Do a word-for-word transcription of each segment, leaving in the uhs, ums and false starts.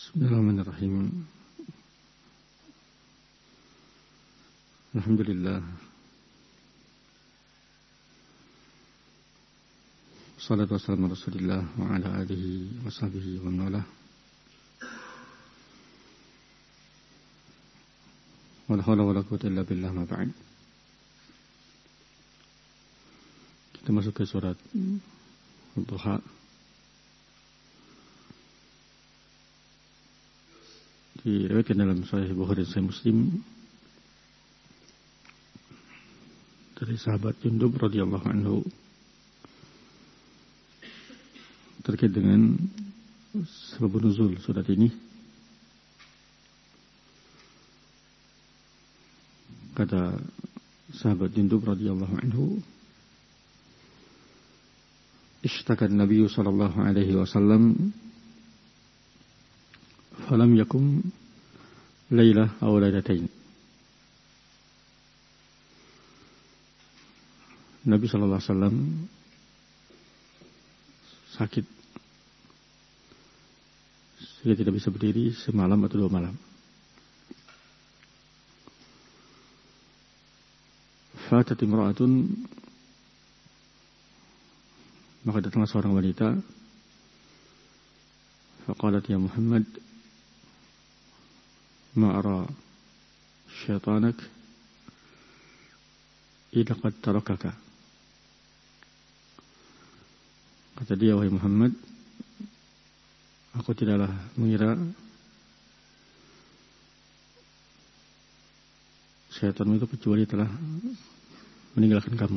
Bismillahirrahmanirrahim. Alhamdulillah. Wassalatu wassalamu ala Rasulillah wa ala alihi wa sahbihi wa man walah. Wa la hawla wa la quwwata illa billah, ma ba'd. Kita masuk ke surat Duha. Diriwayatkan dalam Sahih Bukhari dan Sahih Muslim dari sahabat Jundub radhiyallahu anhu terkait dengan sebab nuzul surat ini. Kata sahabat Jundub radhiyallahu anhu, ishtaka an-nabiy sallallahu alaihi wasallam falam yakum laylah aw laylatain. Nabi sallallahu alaihi wasallam sakit sehingga tidak bisa berdiri semalam atau dua malam. Fatat imra'atun, maka datanglah seorang wanita. Faqalat ya Muhammad, ma ara syaitanak idza qad tarakaka. Kata dia, wahai Muhammad, aku tidaklah mengira syaitan itu kecuali telah meninggalkan kamu.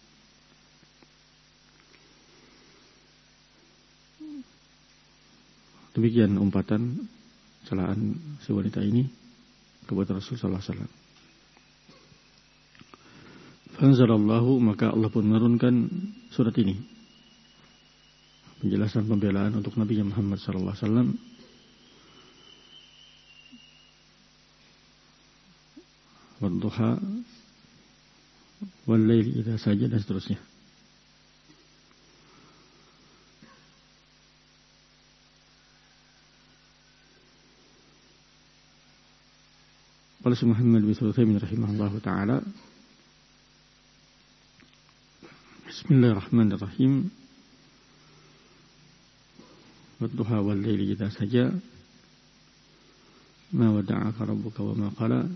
Demikian umpatan celaan si wanita ini kepada Rasul sallallahu alaihi wasallam. Fanzalallahu, maka Allah pun menurunkan surat ini, penjelasan pembelaan untuk Nabi Muhammad sallallahu alaihi wasallam. Wadduha wal laili idza saja, dan seterusnya. Qala Muhammad bin Sulaiman rahimahullahu taala, Bismillahirrahmanirrahim. Wadduha wal laili idza saja, ma wada'aka rabbuka wa ma qala,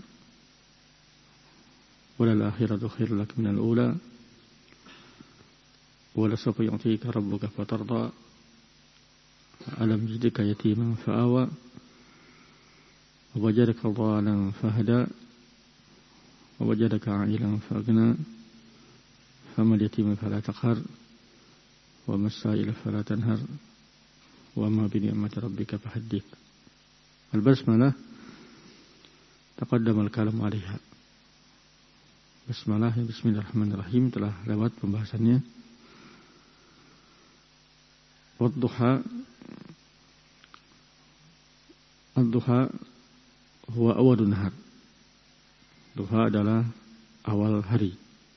walal akhiratu khairul lak minal ula, wala sawfa yu'tika rabbuka fatarda, alam yajidka yatiman fa'awa, ووجدك ضالا فهدى ووجدك عائلا فأغنى فأما اليتيم فلا تقهر وأما السائل فلا تنهر وأما بنعمة ربك فحدث. البسملة تقدم الكلام عليها. Basmalah, Bismillahirrahmanirrahim, telah lewat pembahasannya. Wadduha, ad-duha huwa awalun nahar. Duha adalah awal hari.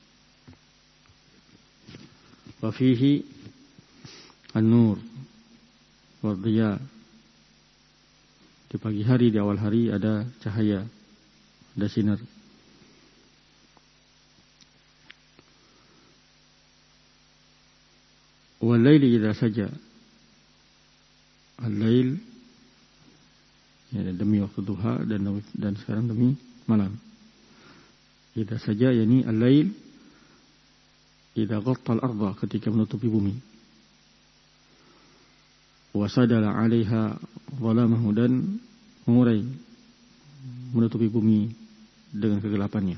Wa fihi an-nur wa dhiya. Di pagi hari, di awal hari ada cahaya, ada sinar. Wal laili idza saja. Al-lail, ya, demi waktu duha, dan dan sekarang demi malam. Idza saja yakni al-lail idza ghatta al-ardha, ketika menutupi bumi. Wa sadala 'alaiha dhalamahu, dan mengurai, menutupi bumi dengan kegelapannya.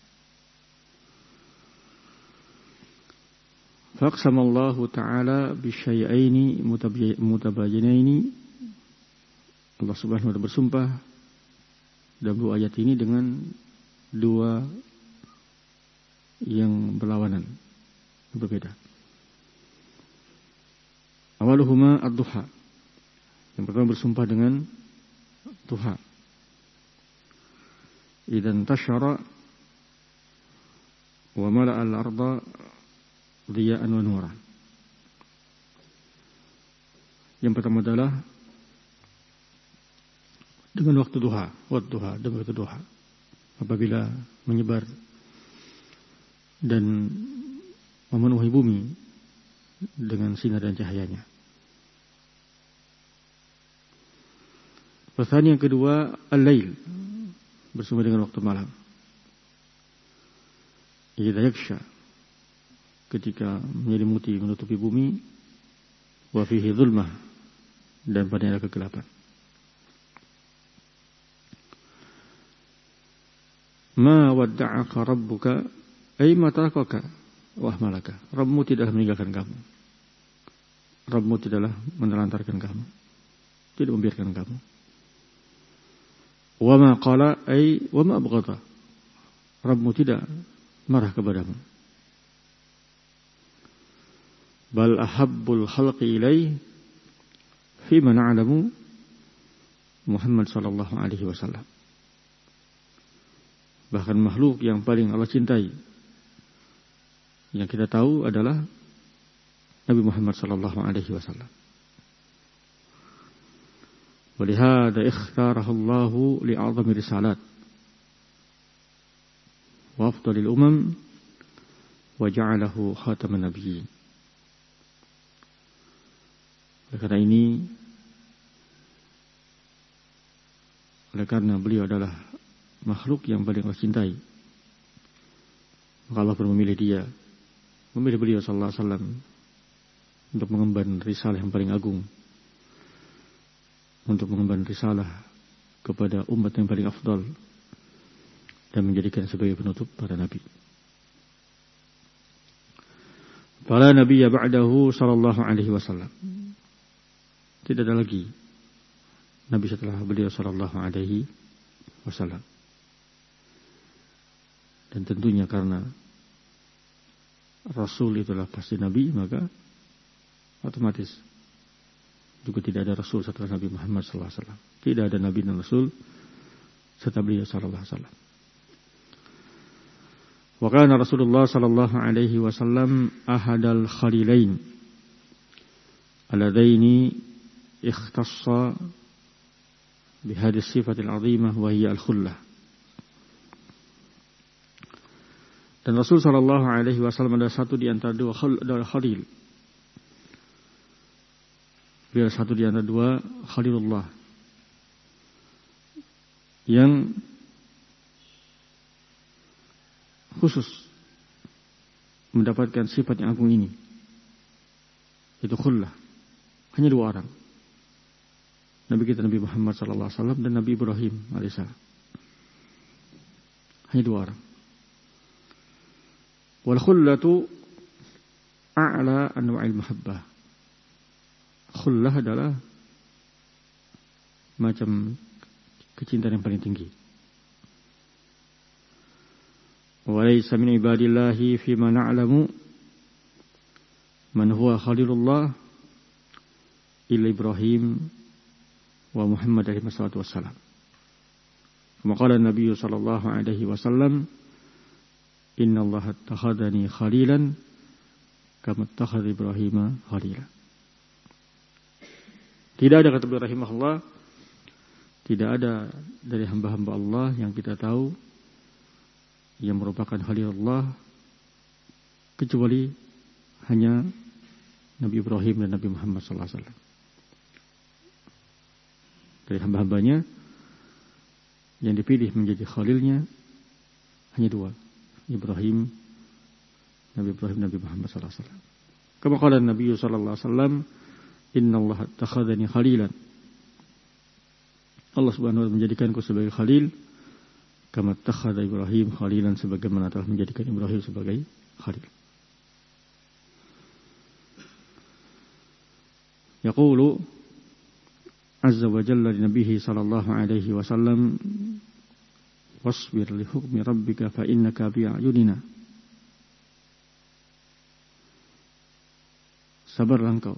Faqsamallahu ta'ala bisyai'aini mutabayyinaini. Allah Subhanahu wa ta'ala bersumpah dalam dua ayat ini dengan dua yang berlawanan, berbeda. Awaluhuma ad-duha. Yang pertama bersumpah dengan duha. Idzan tashara wa mala'a al-arda dhiya'an wa nuran. Yang pertama adalah dengan waktu duha, waktu duha, dengan waktu duha. Apabila menyebar dan memenuhi bumi dengan sinar dan cahayanya. Pertanyaan yang kedua, al-lail, bersama dengan waktu malam. Idza yaksha, ketika menyelimuti, menutupi bumi, wa fihi dhulmah, dan padanya ada kegelapan. Ma wadda'aka rabbuka ay ma tarakaka wa ahmalaka. Rabbmu tidaklah meninggalkan kamu. Rabbmu tidaklah menelantarkan kamu. Tidak membiarkan kamu. Wa ma qala ay wa ma abghadha. Rabbmu tidak marah kepadamu. Bal ahabbul khalqi ilaih fi man a'lamu Muhammad sallallahu alaihi wasallam. Bahkan makhluk yang paling Allah cintai, yang kita tahu adalah Nabi Muhammad sallallahu alaihi wasallam. Walihada ikhtarahu Allah li'azami risalat wa afdalil umam wa ja'alahu khataman nabiyyin. Oleh karena ini, oleh karena beliau adalah makhluk yang paling Allah cintai, maka Allah pun memilih dia, memilih beliau sallallahu alaihi wasallam untuk mengemban risalah yang paling agung, untuk mengemban risalah kepada umat yang paling afdal dan menjadikan sebagai penutup para nabi. Fala nabiyya ba'dahu sallallahu alaihi wasallam. Tidak ada lagi nabi setelah beliau sallallahu alaihi wasallam. Dan tentunya karena Rasul itulah pasti Nabi, maka otomatis juga tidak ada Rasul setelah Nabi Muhammad sallallahu alaihi wasallam. Tidak ada Nabi dan Rasul setelah beliau sallallahu alaihi wasallam. Wa kana Rasulullah sallallahu alaihi wasallam ahadal khalilain alladaini ikhtassa bihadhihi sifatil azimah wa hiya al-khullah. Dan Rasul sallallahu alaihi wasallam adalah satu di antara dua khalil. Beliau satu di antara dua khalilullah yang khusus mendapatkan sifat yang agung ini, itu khullah. Hanya dua orang, Nabi kita Nabi Muhammad sallallahu alaihi wasallam dan Nabi Ibrahim alaihissalam. Hanya dua orang. Wal khullatu a'la anwa'il mahabbah. Khullah adalah macam kecintaan yang paling tinggi. Wa laysa min ibadillahi fi ma na'lamu man huwa khalilullah illa Ibrahim wa Muhammad alaihi wassalatu wassalam. Kama qala Nabi sallallahu alaihi wasallam, inna Allah attakhadhani khalilan kama attakhadha Ibrahim khalila. Tidak ada, kata beliau rahimahullah, tidak ada dari hamba-hamba Allah yang kita tahu yang merupakan khalilullah kecuali hanya Nabi Ibrahim dan Nabi Muhammad sallallahu alaihi wasallam. Dari hamba-hambanya yang dipilih menjadi khalilnya hanya dua, Ibrahim, Nabi Ibrahim, Nabi Muhammad sallallahu alaihi wasallam. Kama qala Nabi sallallahu alaihi wasallam, inna Allah attakhadhani khalilan. Allah Subhanahu wa taala menjadikanku sebagai khalil, kama attakhadha Ibrahim khalilan, sebagaimana telah menjadikan Ibrahim sebagai khalil. Yaqulu azza wa jalla li nabiyhi sallallahu alaihi wasallam, wasbir li hukmi rabbika fa innaka bi'ayunina. Sabarlah engkau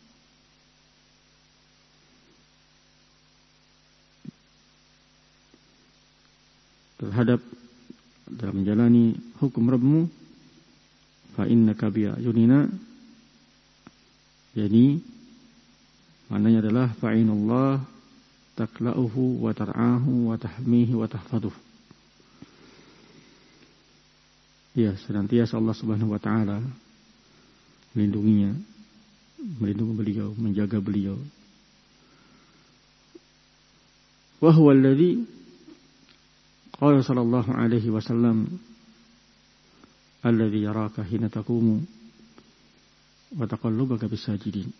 terhadap dalam menjalani hukum Rabbmu, fa innaka bi'ayunina, jadi maknanya adalah fa'inullah takla'uhu wa tar'ahu wa tahmihi wa tahfaduh. Ya, senantiasa Allah Subhanahu wa taala melindunginya, melindungi beliau, menjaga beliau. Wa huwa alladhi qala sallallahu alaihi wasallam alladhi yaraka hina taqumu wa taqallubaka bis sajidin.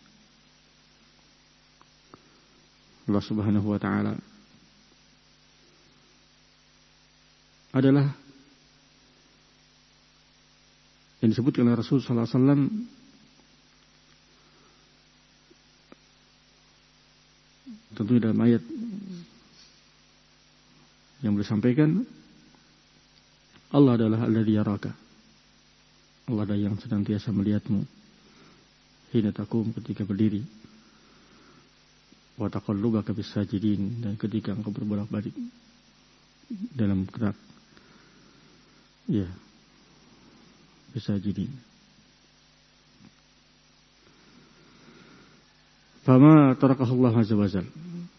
Allah Subhanahu wa taala adalah yang disebutkan oleh Rasul sallallahu alaihi wasallam tentu dalam ayat yang beliau sampaikan, Allah adalah alladzi yaraka. Allah adalah yang senantiasa melihatmu hina taqum, ketika berdiri, wa taqallubaka bis sajidin, dan ketika engkau berbolak-balik dalam gerak, ya, bis sajidin. Fama tarakahu Allah azza wa jalla.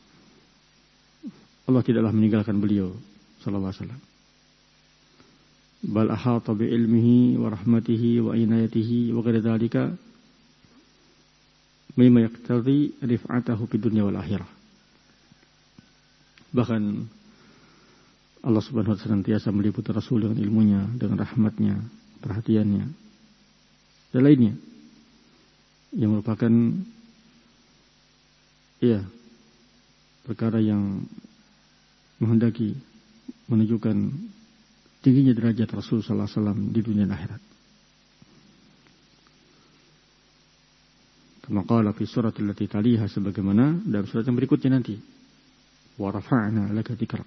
Allah tidaklah meninggalkan beliau sallallahu alaihi wasallam. Bal ahata bi ilmihi wa rahmatihi wa inayatihi wa ghairi dzalika mimma yaqtadi rif'atahu fid dunya wal akhirah. Bahkan Allah Subhanahu wa taala senantiasa meliputi Rasul dengan ilmunya, dengan rahmatnya, perhatiannya, dan lainnya yang merupakan ya perkara yang menghendaki menunjukkan tingginya derajat Rasul sallallahu alaihi wasallam di dunia dan akhirat. Kama qala fi surat allati taliha, sebagaimana dalam surat yang berikutnya nanti, wa rafa'na laka dzikrak.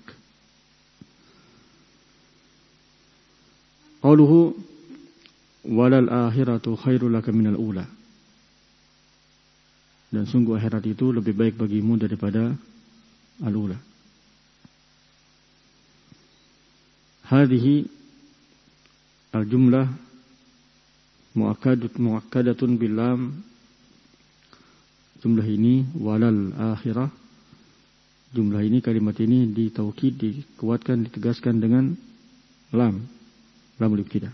Qauluhu walal akhiratu khairul laka minal ula. Dan sungguh akhirat itu lebih baik bagimu daripada al-ula. Hadhihi al-jumlah muakkadatun muakkadatun bil lam. Jumlah ini walal akhirah. Jumlah ini, kalimat ini ditaukid, dikuatkan, ditegaskan dengan lam, lamul ibtidah.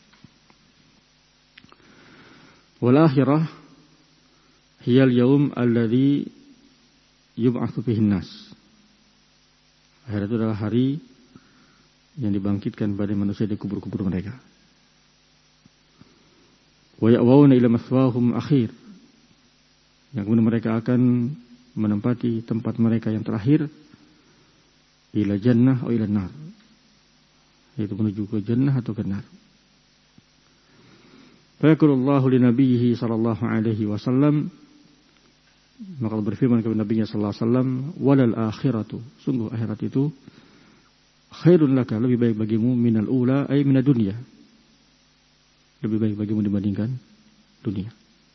Wal akhirah hiyal yaum alladhi yub'atsu fihi an-nas. Akhirat itu adalah hari yang dibangkitkan pada manusia di kubur-kubur mereka. Wa ya'wuna ila maswahum akhir. Yang kemudian mereka akan menempati tempat mereka yang terakhir, ila jannah atau ila nar, yaitu menuju ke jannah atau ke nar. Fa yaqulullahu li nabiyhi sallallahu alaihi wasallam, maka berfirman kepada Nabi-Nya sallallahu alaihi wasallam, walal akhiratu, sungguh akhirat itu khairun laka, lebih baik bagimu, minal ula ay minad dunya, lebih baik bagimu dibandingkan dunia.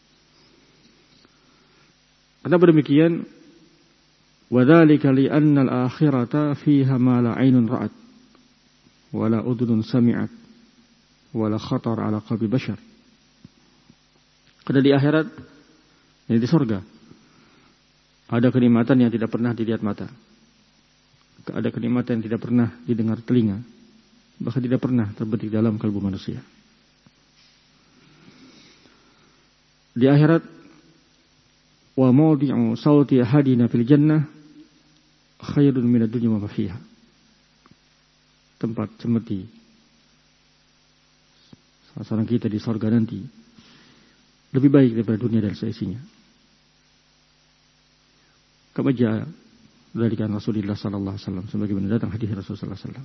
Kenapa demikian? Wa dzalika li anna al-akhirata fiha ma la 'ainun ra'at wa la udhunun sami'at wa la khatar 'ala qalbi bashar. Karena di akhirat, ini di surga, ada kenikmatan yang tidak pernah dilihat mata. Ada kenikmatan yang tidak pernah didengar telinga, bahkan tidak pernah terbetik dalam kalbu manusia. Di akhirat, wa mawdi'u sawti ahadina fil jannah khairun minad dunya wa ma fiha. Tempat cemeti salah seorang kita di surga nanti lebih baik daripada dunia dan seisinya. Kama jaa dari kan Rasulullah sallallahu alaihi wasallam, sebagaimana datang hadis Rasulullah sallallahu alaihi wasallam.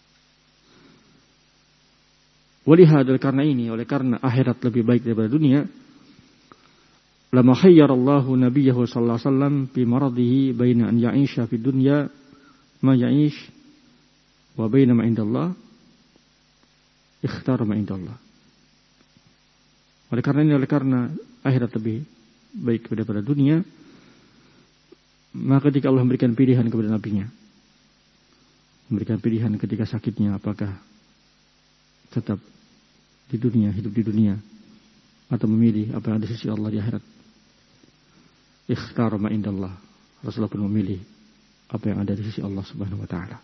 Walihada, karena ini, oleh karena akhirat lebih baik daripada dunia, lama khayyarallahu nabiyahu sallallahu alaihi wasallam fi maradihi baina an ya'isha fid dunya ma ya'ish wa baina ma indallah, ikhtar ma indallah. Oleh karena ini, oleh karena akhirat lebih baik daripada dunia, maka ketika Allah memberikan pilihan kepada nabinya, memberikan pilihan ketika sakitnya, apakah tetap di dunia, hidup di dunia, atau memilih apa yang ada di sisi Allah di akhirat, ikhtar ma indallah. Rasulullah pun memilih apa yang ada di sisi Allah Subhanahu wa taala.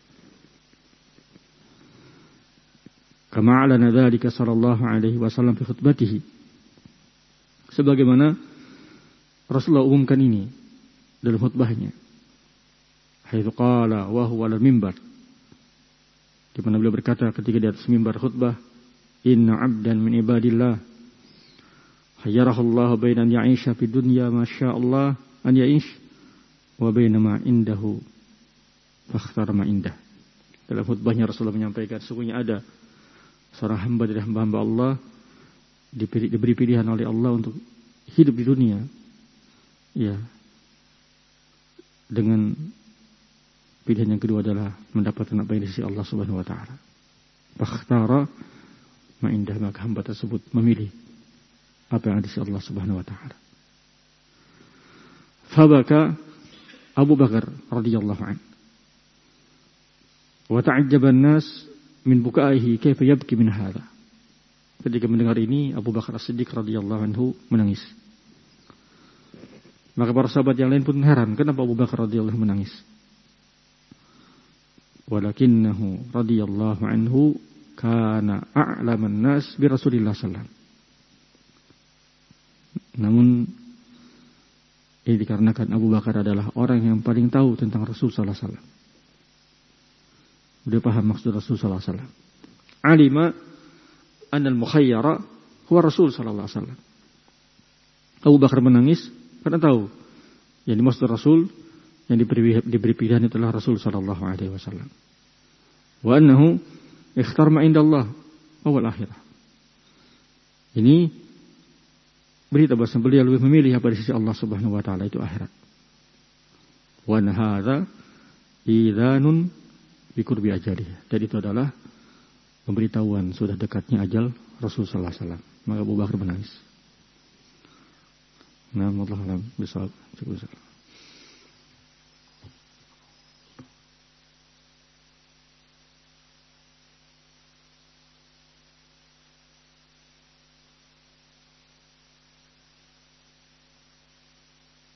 Kama 'alana dzalika sallallahu alaihi wasallam fi khutbatihi. Sebagaimana Rasulullah umumkan ini dalam khutbahnya. Haitsu qala wa huwa 'alal mimbar. Di mana beliau berkata ketika di atas mimbar khutbah, "Inna 'abdan min ibadillah hayyarahu Allah baina an ya'isha fid dunya ma syaa Allah an ya'ish wa baina ma indahu fakhtara ma indah." Dalam khutbahnya Rasulullah menyampaikan sesungguhnya ada seorang hamba dari hamba-hamba Allah diberi, diberi pilihan oleh Allah untuk hidup di dunia, ya, dengan pilihan yang kedua adalah mendapatkan apa yang di sisi Allah Subhanahu wa taala. Fakhtara ma indah, maka hamba tersebut memilih apa yang ada di sisi Allah Subhanahu wa taala. Fabaka Abu Bakar radhiyallahu anhu. Wa ta'ajjaba an-nas min bukaihi kaifa yabki min hadha. Ketika mendengar ini Abu Bakar As-Siddiq radhiyallahu anhu menangis. Maka para sahabat yang lain pun heran, kenapa Abu Bakar radhiyallahu anhu menangis? Walakinnahu radhiyallahu anhu kana a'laman nas bi Rasulillah sallallahu alaihi wasallam. Namun ini dikarenakan Abu Bakar adalah orang yang paling tahu tentang Rasul sallallahu alaihi wasallam. Dia paham maksud Rasul sallallahu alaihi wasallam. Alima anna al-mukhayyara huwa Rasul sallallahu alaihi wasallam. Abu Bakar menangis karena tahu yang dimaksud Rasul yang diberi diberi pilihan itulah Rasul sallallahu alaihi wasallam. Wa annahu ikhtar ma indallah wa wal akhirah. Ini berita bahwa beliau lebih memilih apa di sisi Allah Subhanahu wa taala itu akhirat. Wa hadza idzanun biqurbi ajalihi. Jadi itu adalah pemberitahuan sudah dekatnya ajal Rasul sallallahu alaihi wasallam. Maka Abu Bakar menangis. Nah, wallahu a'lam bishawab.